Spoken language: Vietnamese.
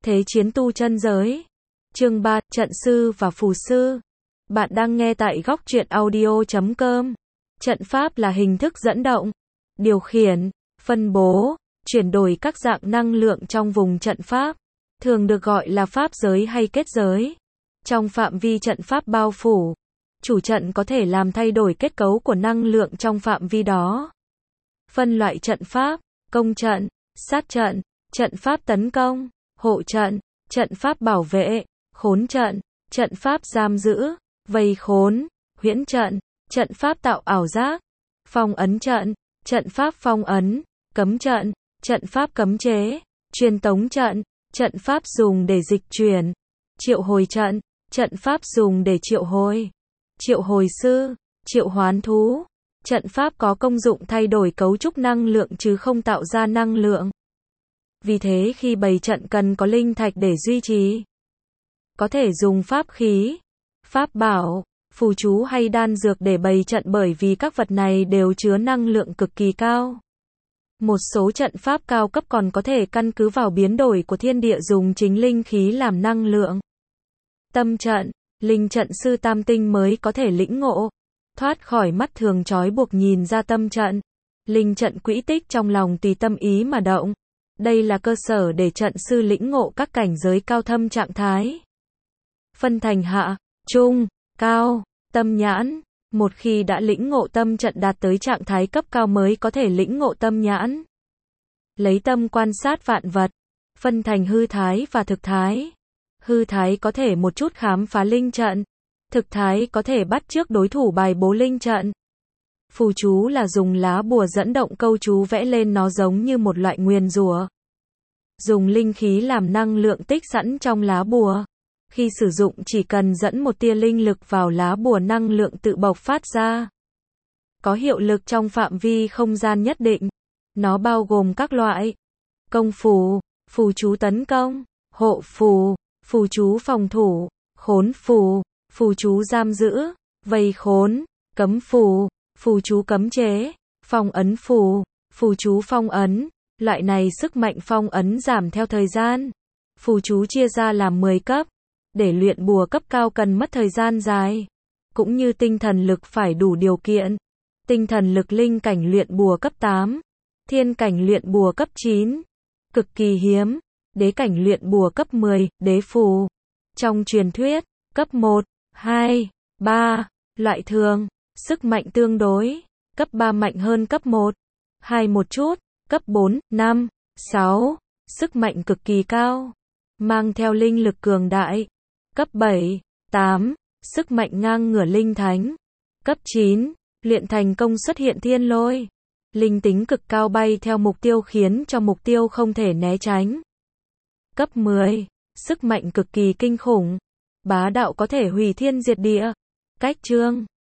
Thế chiến tu chân giới. Chương 3, Trận sư và phù sư. Bạn đang nghe tại góc truyện audio.com. Trận pháp là hình thức dẫn động, điều khiển, phân bố, chuyển đổi các dạng năng lượng trong vùng trận pháp, thường được gọi là pháp giới hay kết giới. Trong phạm vi trận pháp bao phủ, chủ trận có thể làm thay đổi kết cấu của năng lượng trong phạm vi đó. Phân loại trận pháp: công trận, sát trận, trận pháp tấn công, hộ trận, trận pháp bảo vệ, khốn trận, trận pháp giam giữ, vây khốn, huyễn trận, trận pháp tạo ảo giác, phong ấn trận, trận pháp phong ấn, cấm trận, trận pháp cấm chế, truyền tống trận, trận pháp dùng để dịch chuyển, triệu hồi trận, trận pháp dùng để triệu hồi sư, triệu hoán thú. Trận pháp có công dụng thay đổi cấu trúc năng lượng chứ không tạo ra năng lượng. Vì thế khi bày trận cần có linh thạch để duy trì. Có thể dùng pháp khí, pháp bảo, phù chú hay đan dược để bày trận bởi vì các vật này đều chứa năng lượng cực kỳ cao. Một số trận pháp cao cấp còn có thể căn cứ vào biến đổi của thiên địa dùng chính linh khí làm năng lượng. Tâm trận, linh trận sư tam tinh mới có thể lĩnh ngộ, thoát khỏi mắt thường trói buộc nhìn ra tâm trận. Linh trận quỹ tích trong lòng tùy tâm ý mà động. Đây là cơ sở để trận sư lĩnh ngộ các cảnh giới cao thâm trạng thái. Phân thành hạ, trung, cao, tâm nhãn. Một khi đã lĩnh ngộ tâm trận đạt tới trạng thái cấp cao mới có thể lĩnh ngộ tâm nhãn. Lấy tâm quan sát vạn vật, phân thành hư thái và thực thái. Hư thái có thể một chút khám phá linh trận, thực thái có thể bắt chước đối thủ bài bố linh trận. Phù chú là dùng lá bùa dẫn động câu chú vẽ lên nó giống như một loại nguyền rủa. Dùng linh khí làm năng lượng tích sẵn trong lá bùa. Khi sử dụng chỉ cần dẫn một tia linh lực vào lá bùa năng lượng tự bộc phát ra. Có hiệu lực trong phạm vi không gian nhất định. Nó bao gồm các loại công phù, phù chú tấn công, hộ phù, phù chú phòng thủ, khốn phù, phù chú giam giữ, vây khốn, cấm phù, phù chú cấm chế, phong ấn phù, phù chú phong ấn. Loại này sức mạnh phong ấn giảm theo thời gian. Phù chú chia ra làm 10 cấp. Để luyện bùa cấp cao cần mất thời gian dài. Cũng như tinh thần lực phải đủ điều kiện. Tinh thần lực linh cảnh luyện bùa cấp 8. Thiên cảnh luyện bùa cấp 9. Cực kỳ hiếm. Đế cảnh luyện bùa cấp 10, đế phù. Trong truyền thuyết, cấp 1, 2, 3, loại thường, sức mạnh tương đối. Cấp 3 mạnh hơn cấp 1, 2 một chút. Cấp 4, 5, 6, sức mạnh cực kỳ cao. Mang theo linh lực cường đại. Cấp 7, 8, sức mạnh ngang ngửa linh thánh. Cấp 9, luyện thành công xuất hiện thiên lôi. Linh tính cực cao bay theo mục tiêu khiến cho mục tiêu không thể né tránh. Cấp 10, sức mạnh cực kỳ kinh khủng. Bá đạo có thể hủy thiên diệt địa. Cách chương